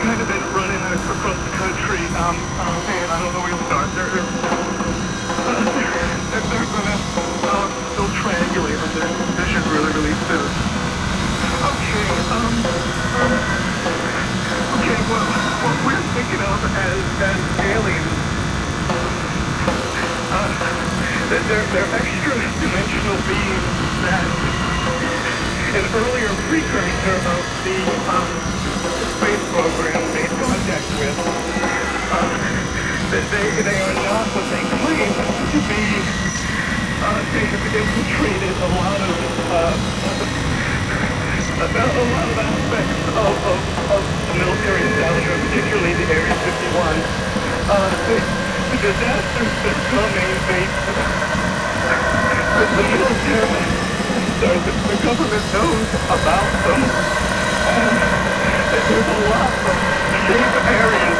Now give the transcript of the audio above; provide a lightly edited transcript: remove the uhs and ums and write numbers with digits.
kind of been running across the country. Oh man, I don't know where to start. They're gonna they'll triangulate on their position really, really soon. Okay, okay, well, what we're thinking of as aliens, they're extra-dimensional beings that an earlier precursor of the space program made contact with. They are not what they claim to be. They have infiltrated a lot of aspects of the military establishment, particularly the Area 51. The disasters that are coming, the military, the government knows about them, and there's a lot of safe areas